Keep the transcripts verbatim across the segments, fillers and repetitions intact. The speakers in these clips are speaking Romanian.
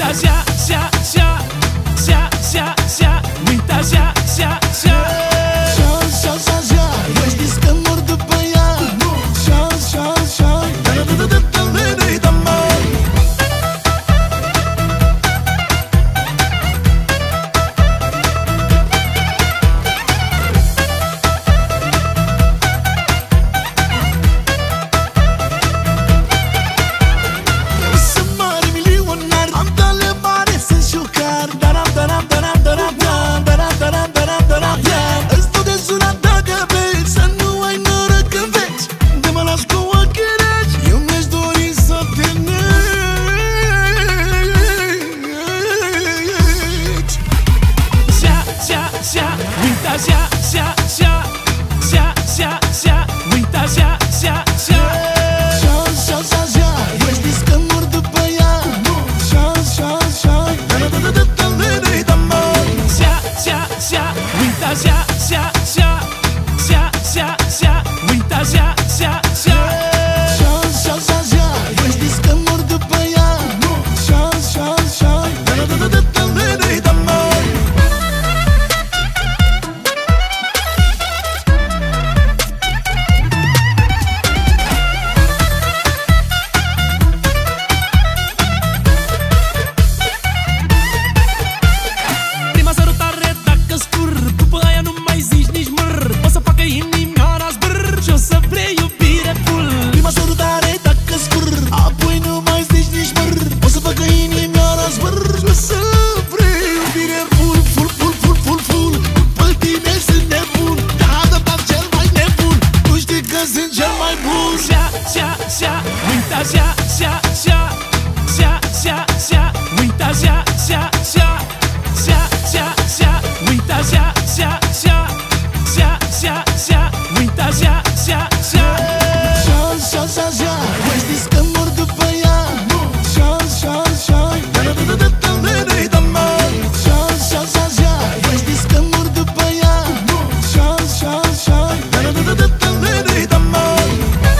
așa, așa, așa, așa, așa, așa, uite așa, așa, așa. Așa, așa, așa, așa, ești dis că mor după ea. Așa, așa, așa, da-da-da-da-da-da-da-da-da, mai. Eu sunt mare milionar, am tale mare, sunt șucar. Da-ram, da-ram, da-ram, da-ram, da-ram, da-ram, da-ram, da-ram, da-ram, da-ram. Îți dau de sunat dacă vei, să nu ai noroc când veci. De mă las cu ochii reci, eu mi-aș dori să te neci. Așa, așa, așa, uite așa, așa, așa, așa, așa, așa, uite așa, așa, așa. Așa, așa, așa, așa, ești dis că mor după ea. Așa, așa, așa, da-da-da-da-da-da-da-da, mai. Așa, așa, așa, uite așa, așa, așa, așa, așa, așa, uite așa, așa, așa. Așa, așa, așa, așa, ești dis că mor după ea. Așa, așa, așa, da-da-da-da-da-da-da-da, mai. Prima sărutare dacă scur, după aia nu mai zici nici măr. O să facă inimioara zbâr și o să vrei iubire full. Prima sărutare dacă scur, apoi nu mai zici nici măr. O să facă inimioara zbâr și o să vrei iubire full, full, full, full, full, full. După tine sunt nebun, da, da, da, cel mai nebun. Tu știi că sunt cel mai bun. Așa, așa, așa, uite așa, așa, așa, așa, așa, așa, uite așa, așa, așa, așa, așa, așa, uite așa, așa, așa, așa, așa, așa, uite așa, așa, așa. Așa, așa, așa, așa, ești dis că mor după ea. Așa, așa, așa, da-da-da-da-da-da-da-da, mai. Așa, așa, așa, așa, ești dis că mor după ea. Așa, așa, așa, da-da-da-da-da-da-da-da, mai.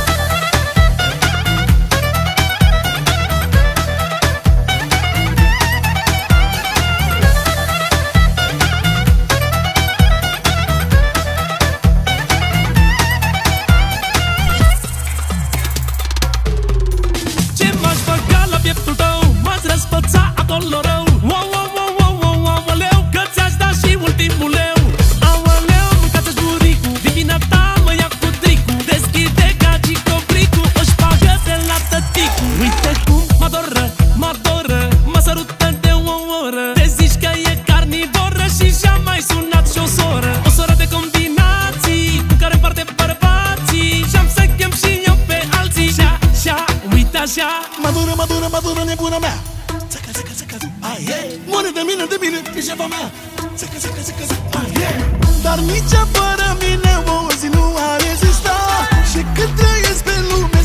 Ce m-aș băga la pieptul tău, m-ați răspăța acolo rău. Wow, wow, wow, wow, wow, wow, aoleu, că ți-aș da și ultimul leu. Aoleu, mâncați-și buricul, din vina ta mă ia cu tricul. Deschide gagic cobricul, își bagă de la tăticu. Uite cum mă adoră, mă adoră, mă sărută de o oră. Te zici că e carnivoră și și-a mai sunat și o soră. O soră de combinații, cu care împarte bărbații. Și-am să chem și eu pe alții. Așa, așa, uite așa. Madură, madură, madură, nebuna mea. Țăcă, țăcă, țăcă, ai, ei. Moare de mine, de mine, e șefa mea. Țăcă, țăcă, țăcă, ai, ei. Dar nici fără mine o zi nu a rezistat. Și cât trăiesc pe lume